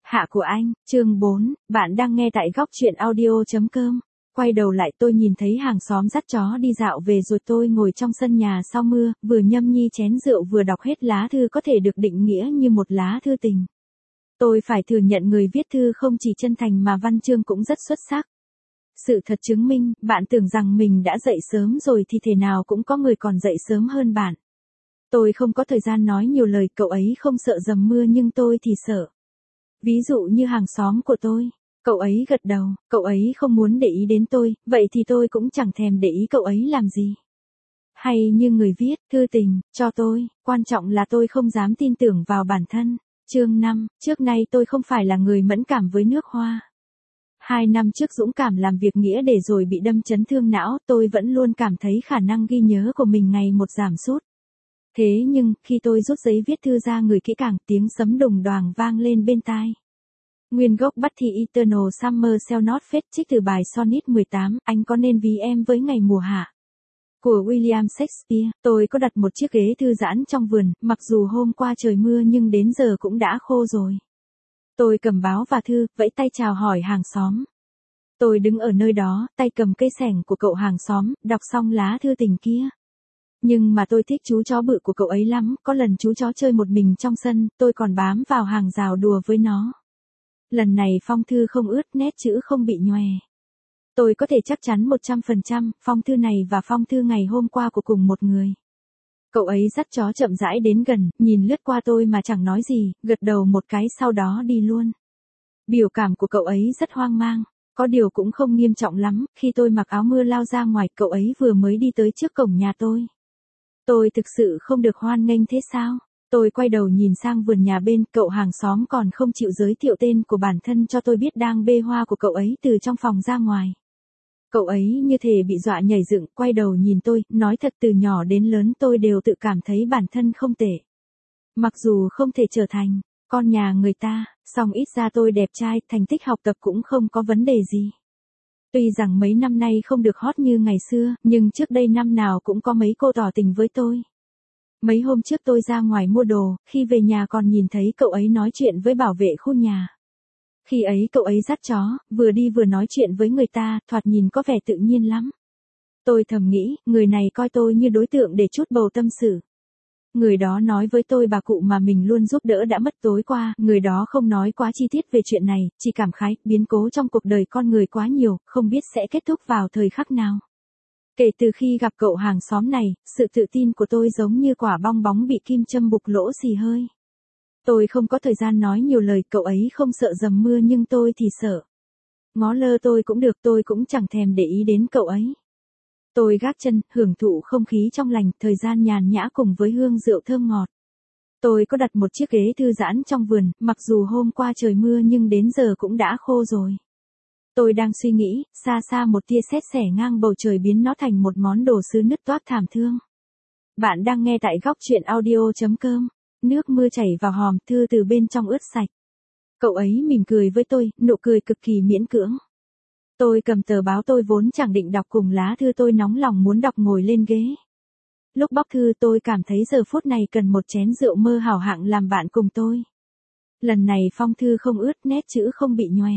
Hạ của anh, chương 4, bạn đang nghe tại góc truyện audio.com. Quay đầu lại tôi nhìn thấy hàng xóm dắt chó đi dạo về rồi tôi ngồi trong sân nhà sau mưa, vừa nhâm nhi chén rượu vừa đọc hết lá thư có thể được định nghĩa như một lá thư tình. Tôi phải thừa nhận người viết thư không chỉ chân thành mà văn chương cũng rất xuất sắc. Sự thật chứng minh, bạn tưởng rằng mình đã dậy sớm rồi thì thể nào cũng có người còn dậy sớm hơn bạn. Tôi không có thời gian nói nhiều lời, cậu ấy không sợ dầm mưa nhưng tôi thì sợ. Ví dụ như hàng xóm của tôi, cậu ấy gật đầu, cậu ấy không muốn để ý đến tôi, vậy thì tôi cũng chẳng thèm để ý cậu ấy làm gì. Hay như người viết thư tình cho tôi, quan trọng là tôi không dám tin tưởng vào bản thân. Chương 5, trước nay tôi không phải là người mẫn cảm với nước hoa. 2 năm trước dũng cảm làm việc nghĩa để rồi bị đâm chấn thương não, tôi vẫn luôn cảm thấy khả năng ghi nhớ của mình ngày một giảm sút. Thế nhưng, khi tôi rút giấy viết thư ra người kỹ càng, tiếng sấm đùng đoàng vang lên bên tai. Nguyên gốc bắt thì Eternal Summer Shall Not Fade trích từ bài Sonnet 18, anh có nên ví em với ngày mùa hạ. Của William Shakespeare, tôi có đặt một chiếc ghế thư giãn trong vườn, mặc dù hôm qua trời mưa nhưng đến giờ cũng đã khô rồi. Tôi cầm báo và thư, vẫy tay chào hỏi hàng xóm. Tôi đứng ở nơi đó, tay cầm cây xẻng của cậu hàng xóm, đọc xong lá thư tình kia. Nhưng mà tôi thích chú chó bự của cậu ấy lắm, có lần chú chó chơi một mình trong sân, tôi còn bám vào hàng rào đùa với nó. Lần này phong thư không ướt, nét chữ không bị nhòe. Tôi có thể chắc chắn 100%, phong thư này và phong thư ngày hôm qua của cùng một người. Cậu ấy dắt chó chậm rãi đến gần, nhìn lướt qua tôi mà chẳng nói gì, gật đầu một cái sau đó đi luôn. Biểu cảm của cậu ấy rất hoang mang. Có điều cũng không nghiêm trọng lắm, khi tôi mặc áo mưa lao ra ngoài, cậu ấy vừa mới đi tới trước cổng nhà tôi. Tôi thực sự không được hoan nghênh thế sao? Tôi quay đầu nhìn sang vườn nhà bên, cậu hàng xóm còn không chịu giới thiệu tên của bản thân cho tôi biết đang bê hoa của cậu ấy từ trong phòng ra ngoài. Cậu ấy như thể bị dọa nhảy dựng, quay đầu nhìn tôi, nói thật từ nhỏ đến lớn tôi đều tự cảm thấy bản thân không tệ. Mặc dù không thể trở thành con nhà người ta, song ít ra tôi đẹp trai, thành tích học tập cũng không có vấn đề gì. Tuy rằng mấy năm nay không được hot như ngày xưa, nhưng trước đây năm nào cũng có mấy cô tỏ tình với tôi. Mấy hôm trước tôi ra ngoài mua đồ, khi về nhà còn nhìn thấy cậu ấy nói chuyện với bảo vệ khu nhà. Khi ấy cậu ấy dắt chó, vừa đi vừa nói chuyện với người ta, thoạt nhìn có vẻ tự nhiên lắm. Tôi thầm nghĩ, người này coi tôi như đối tượng để trút bầu tâm sự. Người đó nói với tôi bà cụ mà mình luôn giúp đỡ đã mất tối qua, người đó không nói quá chi tiết về chuyện này, chỉ cảm khái, biến cố trong cuộc đời con người quá nhiều, không biết sẽ kết thúc vào thời khắc nào. Kể từ khi gặp cậu hàng xóm này, sự tự tin của tôi giống như quả bong bóng bị kim châm bục lỗ xì hơi. Tôi không có thời gian nói nhiều lời, cậu ấy không sợ dầm mưa nhưng tôi thì sợ. Ngó lơ tôi cũng được, tôi cũng chẳng thèm để ý đến cậu ấy. Tôi gác chân, hưởng thụ không khí trong lành, thời gian nhàn nhã cùng với hương rượu thơm ngọt. Tôi có đặt một chiếc ghế thư giãn trong vườn, mặc dù hôm qua trời mưa nhưng đến giờ cũng đã khô rồi. Tôi đang suy nghĩ, xa xa một tia sét xẻ ngang bầu trời biến nó thành một món đồ sứ nứt toác thảm thương. Bạn đang nghe tại góc truyện audio.com. Nước mưa chảy vào hòm, thư từ bên trong ướt sạch. Cậu ấy mỉm cười với tôi, nụ cười cực kỳ miễn cưỡng. Tôi cầm tờ báo tôi vốn chẳng định đọc cùng lá thư tôi nóng lòng muốn đọc ngồi lên ghế. Lúc bóc thư tôi cảm thấy giờ phút này cần một chén rượu mơ hảo hạng làm bạn cùng tôi. Lần này phong thư không ướt, nét chữ không bị nhòe.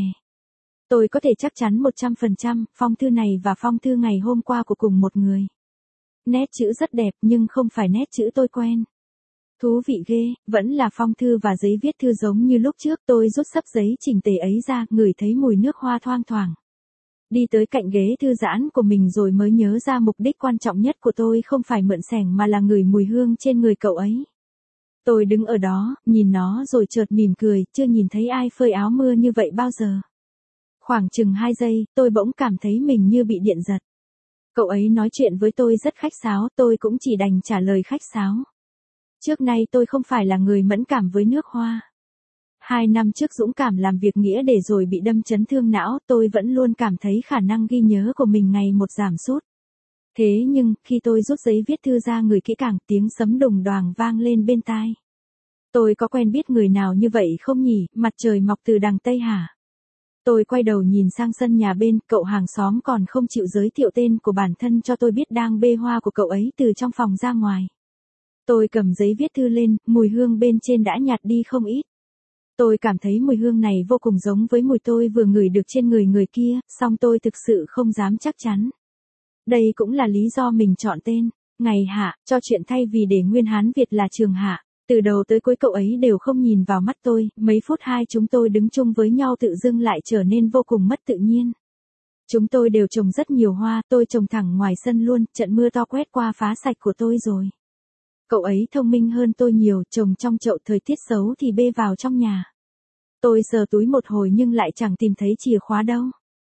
Tôi có thể chắc chắn 100%, phong thư này và phong thư ngày hôm qua của cùng một người. Nét chữ rất đẹp nhưng không phải nét chữ tôi quen. Thú vị ghê, vẫn là phong thư và giấy viết thư giống như lúc trước, tôi rút xấp giấy chỉnh tề ấy ra, ngửi thấy mùi nước hoa thoang thoảng. Đi tới cạnh ghế thư giãn của mình rồi mới nhớ ra mục đích quan trọng nhất của tôi không phải mượn xẻng mà là ngửi mùi hương trên người cậu ấy. Tôi đứng ở đó, nhìn nó rồi chợt mỉm cười, chưa nhìn thấy ai phơi áo mưa như vậy bao giờ. Khoảng chừng 2 giây, tôi bỗng cảm thấy mình như bị điện giật. Cậu ấy nói chuyện với tôi rất khách sáo, tôi cũng chỉ đành trả lời khách sáo. Trước nay tôi không phải là người mẫn cảm với nước hoa. 2 năm trước dũng cảm làm việc nghĩa để rồi bị đâm chấn thương não, tôi vẫn luôn cảm thấy khả năng ghi nhớ của mình ngày một giảm sút. Thế nhưng, khi tôi rút giấy viết thư ra người kỹ càng, tiếng sấm đùng đoàng vang lên bên tai. Tôi có quen biết người nào như vậy không nhỉ, mặt trời mọc từ đằng Tây hả? Tôi quay đầu nhìn sang sân nhà bên, cậu hàng xóm còn không chịu giới thiệu tên của bản thân cho tôi biết đang bê hoa của cậu ấy từ trong phòng ra ngoài. Tôi cầm giấy viết thư lên, mùi hương bên trên đã nhạt đi không ít. Tôi cảm thấy mùi hương này vô cùng giống với mùi tôi vừa ngửi được trên người người kia, song tôi thực sự không dám chắc chắn. Đây cũng là lý do mình chọn tên, Ngày Hạ, cho chuyện thay vì để nguyên Hán Việt là Trường Hạ. Từ đầu tới cuối cậu ấy đều không nhìn vào mắt tôi, mấy phút hai chúng tôi đứng chung với nhau tự dưng lại trở nên vô cùng mất tự nhiên. Chúng tôi đều trồng rất nhiều hoa, tôi trồng thẳng ngoài sân luôn, trận mưa to quét qua phá sạch của tôi rồi. Cậu ấy thông minh hơn tôi nhiều, trồng trong chậu thời tiết xấu thì bê vào trong nhà. Tôi sờ túi một hồi nhưng lại chẳng tìm thấy chìa khóa đâu.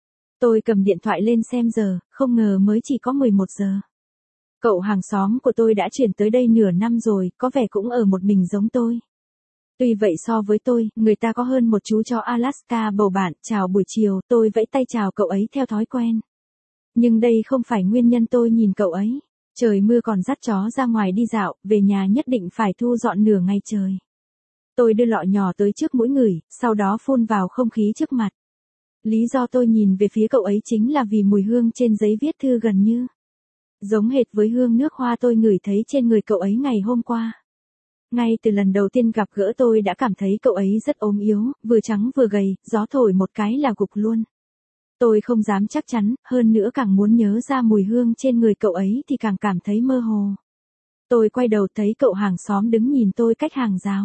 Tôi cầm điện thoại lên xem giờ, không ngờ mới chỉ có 11 giờ. Cậu hàng xóm của tôi đã chuyển tới đây nửa năm rồi, có vẻ cũng ở một mình giống tôi. Tuy vậy so với tôi, người ta có hơn một chú chó Alaska bầu bạn, chào buổi chiều, tôi vẫy tay chào cậu ấy theo thói quen. Nhưng đây không phải nguyên nhân tôi nhìn cậu ấy. Trời mưa còn dắt chó ra ngoài đi dạo, về nhà nhất định phải thu dọn nửa ngày trời. Tôi đưa lọ nhỏ tới trước mũi ngửi, sau đó phun vào không khí trước mặt. Lý do tôi nhìn về phía cậu ấy chính là vì mùi hương trên giấy viết thư gần như giống hệt với hương nước hoa tôi ngửi thấy trên người cậu ấy ngày hôm qua. Ngay từ lần đầu tiên gặp gỡ tôi đã cảm thấy cậu ấy rất ốm yếu, vừa trắng vừa gầy, gió thổi một cái là gục luôn. Tôi không dám chắc chắn, hơn nữa càng muốn nhớ ra mùi hương trên người cậu ấy thì càng cảm thấy mơ hồ. Tôi quay đầu thấy cậu hàng xóm đứng nhìn tôi cách hàng rào.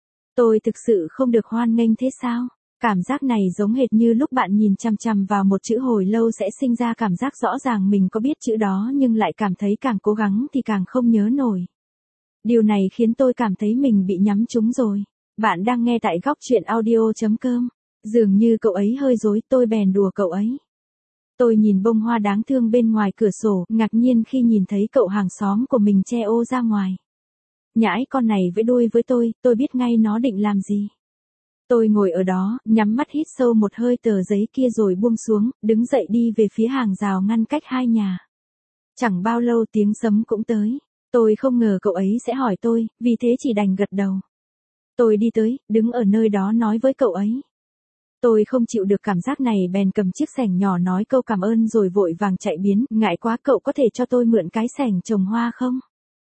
Tôi thực sự không được hoan nghênh thế sao? Cảm giác này giống hệt như lúc bạn nhìn chằm chằm vào một chữ hồi lâu sẽ sinh ra cảm giác rõ ràng mình có biết chữ đó nhưng lại cảm thấy càng cố gắng thì càng không nhớ nổi. Điều này khiến tôi cảm thấy mình bị nhắm trúng rồi. Bạn đang nghe tại góc truyện audio.com. Dường như cậu ấy hơi rối, tôi bèn đùa cậu ấy. Tôi nhìn bông hoa đáng thương bên ngoài cửa sổ, ngạc nhiên khi nhìn thấy cậu hàng xóm của mình che ô ra ngoài. Nhãi con này vẫy đuôi với tôi biết ngay nó định làm gì. Tôi ngồi ở đó, nhắm mắt hít sâu một hơi tờ giấy kia rồi buông xuống, đứng dậy đi về phía hàng rào ngăn cách hai nhà. Chẳng bao lâu tiếng sấm cũng tới. Tôi không ngờ cậu ấy sẽ hỏi tôi, vì thế chỉ đành gật đầu. Tôi đi tới, đứng ở nơi đó nói với cậu ấy. Tôi không chịu được cảm giác này bèn cầm chiếc xẻng nhỏ nói câu cảm ơn rồi vội vàng chạy biến, ngại quá cậu có thể cho tôi mượn cái xẻng trồng hoa không?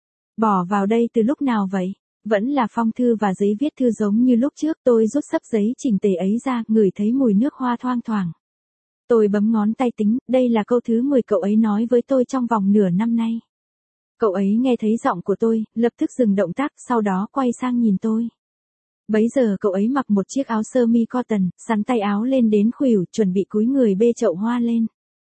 Bỏ vào đây từ lúc nào vậy? Vẫn là phong thư và giấy viết thư giống như lúc trước, tôi rút xấp giấy chỉnh tề ấy ra, ngửi thấy mùi nước hoa thoang thoảng. Tôi bấm ngón tay tính, đây là câu thứ 10 cậu ấy nói với tôi trong vòng nửa năm nay. Cậu ấy nghe thấy giọng của tôi, lập tức dừng động tác, sau đó quay sang nhìn tôi. Bấy giờ cậu ấy mặc một chiếc áo sơ mi cotton, xắn tay áo lên đến khuỷu, chuẩn bị cúi người bê chậu hoa lên.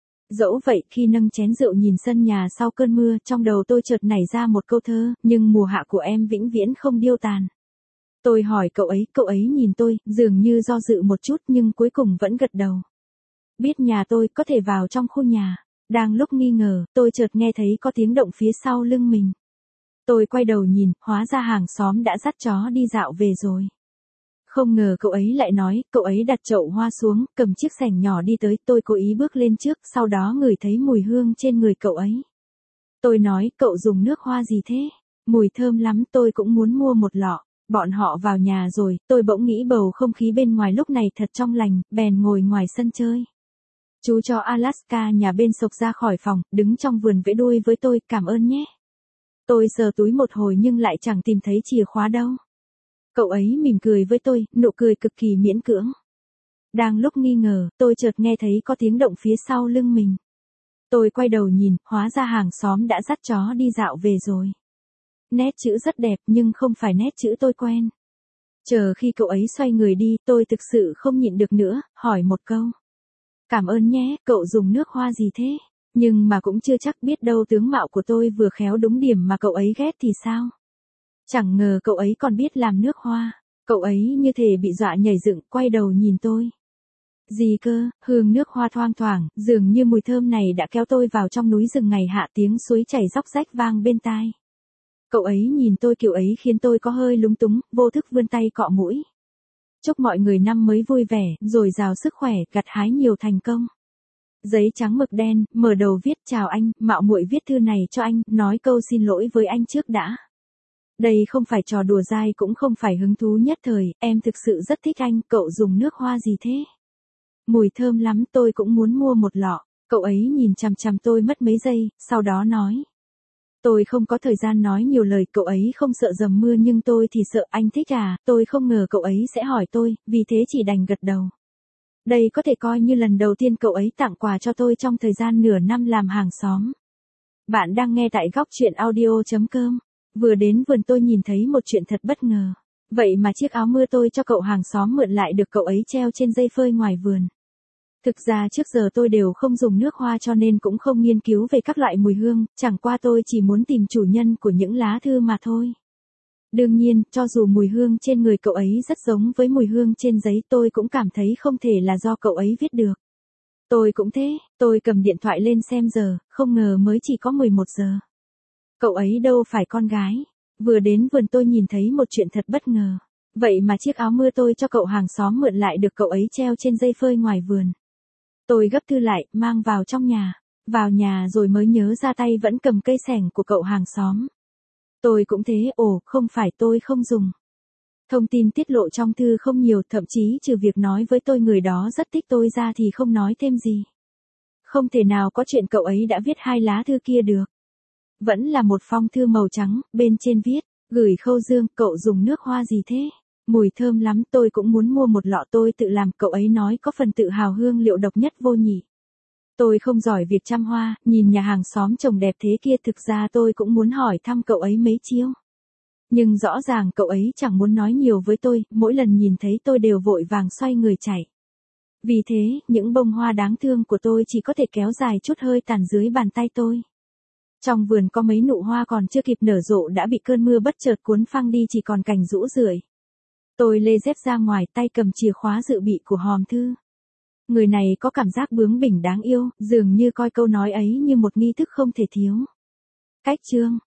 Dẫu vậy khi nâng chén rượu nhìn sân nhà sau cơn mưa, trong đầu tôi chợt nảy ra một câu thơ, nhưng mùa hạ của em vĩnh viễn không điêu tàn. Tôi hỏi cậu ấy nhìn tôi, dường như do dự một chút nhưng cuối cùng vẫn gật đầu. Biết nhà tôi có thể vào trong khu nhà. Đang lúc nghi ngờ, tôi chợt nghe thấy có tiếng động phía sau lưng mình. Tôi quay đầu nhìn, hóa ra hàng xóm đã dắt chó đi dạo về rồi. Không ngờ cậu ấy lại nói, cậu ấy đặt chậu hoa xuống, cầm chiếc xẻng nhỏ đi tới, tôi cố ý bước lên trước, sau đó ngửi thấy mùi hương trên người cậu ấy. Tôi nói, cậu dùng nước hoa gì thế? Mùi thơm lắm, tôi cũng muốn mua một lọ. Bọn họ vào nhà rồi, tôi bỗng nghĩ bầu không khí bên ngoài lúc này thật trong lành, bèn ngồi ngoài sân chơi. Chú chó Alaska nhà bên xộc ra khỏi phòng, đứng trong vườn vẫy đuôi với tôi, cảm ơn nhé. Tôi sờ túi một hồi nhưng lại chẳng tìm thấy chìa khóa đâu. Cậu ấy mỉm cười với tôi, nụ cười cực kỳ miễn cưỡng. Đang lúc nghi ngờ, tôi chợt nghe thấy có tiếng động phía sau lưng mình. Tôi quay đầu nhìn, hóa ra hàng xóm đã dắt chó đi dạo về rồi. Nét chữ rất đẹp nhưng không phải nét chữ tôi quen. Chờ khi cậu ấy xoay người đi, tôi thực sự không nhịn được nữa, hỏi một câu. Cảm ơn nhé, cậu dùng nước hoa gì thế? Nhưng mà cũng chưa chắc, biết đâu tướng mạo của tôi vừa khéo đúng điểm mà cậu ấy ghét thì sao? Chẳng ngờ cậu ấy còn biết làm nước hoa. Cậu ấy như thể bị dọa nhảy dựng, quay đầu nhìn tôi. Gì cơ, hương nước hoa thoang thoảng, dường như mùi thơm này đã kéo tôi vào trong núi rừng ngày hạ, tiếng suối chảy róc rách vang bên tai. Cậu ấy nhìn tôi kiểu ấy khiến tôi có hơi lúng túng, vô thức vươn tay cọ mũi. Chúc mọi người năm mới vui vẻ, dồi dào sức khỏe, gặt hái nhiều thành công. Giấy trắng mực đen, mở đầu viết chào anh, mạo muội viết thư này cho anh, nói câu xin lỗi với anh trước đã. Đây không phải trò đùa dai cũng không phải hứng thú nhất thời, em thực sự rất thích anh, cậu dùng nước hoa gì thế? Mùi thơm lắm, tôi cũng muốn mua một lọ. Cậu ấy nhìn chằm chằm tôi mất mấy giây, sau đó nói. Tôi không có thời gian nói nhiều lời, cậu ấy không sợ dầm mưa nhưng tôi thì sợ. Anh thích à? Tôi không ngờ cậu ấy sẽ hỏi tôi, vì thế chỉ đành gật đầu. Đây có thể coi như lần đầu tiên cậu ấy tặng quà cho tôi trong thời gian nửa năm làm hàng xóm. Bạn đang nghe tại góc chuyện audio.com. Vừa đến vườn tôi nhìn thấy một chuyện thật bất ngờ. Vậy mà chiếc áo mưa tôi cho cậu hàng xóm mượn lại được cậu ấy treo trên dây phơi ngoài vườn. Thực ra trước giờ tôi đều không dùng nước hoa cho nên cũng không nghiên cứu về các loại mùi hương, chẳng qua tôi chỉ muốn tìm chủ nhân của những lá thư mà thôi. Đương nhiên, cho dù mùi hương trên người cậu ấy rất giống với mùi hương trên giấy, tôi cũng cảm thấy không thể là do cậu ấy viết được. Tôi cũng thế, tôi cầm điện thoại lên xem giờ, không ngờ mới chỉ có 11 giờ. Cậu ấy đâu phải con gái. Vừa đến vườn tôi nhìn thấy một chuyện thật bất ngờ. Vậy mà chiếc áo mưa tôi cho cậu hàng xóm mượn lại được cậu ấy treo trên dây phơi ngoài vườn. Tôi gấp thư lại, mang vào trong nhà. Vào nhà rồi mới nhớ ra tay vẫn cầm cây xẻng của cậu hàng xóm. Tôi cũng thế, không phải tôi không dùng. Thông tin tiết lộ trong thư không nhiều, thậm chí trừ việc nói với tôi người đó rất thích tôi ra thì không nói thêm gì. Không thể nào có chuyện cậu ấy đã viết 2 lá thư kia được. Vẫn là một phong thư màu trắng, bên trên viết, gửi Khâu Dương, cậu dùng nước hoa gì thế? Mùi thơm lắm, tôi cũng muốn mua một lọ tôi tự làm, cậu ấy nói có phần tự hào hương liệu độc nhất vô nhị. Tôi không giỏi việc chăm hoa, nhìn nhà hàng xóm trồng đẹp thế kia, thực ra tôi cũng muốn hỏi thăm cậu ấy mấy chiêu. Nhưng rõ ràng cậu ấy chẳng muốn nói nhiều với tôi, mỗi lần nhìn thấy tôi đều vội vàng xoay người chạy. Vì thế, những bông hoa đáng thương của tôi chỉ có thể kéo dài chút hơi tàn dưới bàn tay tôi. Trong vườn có mấy nụ hoa còn chưa kịp nở rộ đã bị cơn mưa bất chợt cuốn phăng đi, chỉ còn cành rũ rượi. Tôi lê dép ra ngoài, tay cầm chìa khóa dự bị của hòm thư. Người này có cảm giác bướng bỉnh đáng yêu, dường như coi câu nói ấy như một nghi thức không thể thiếu. Cách chương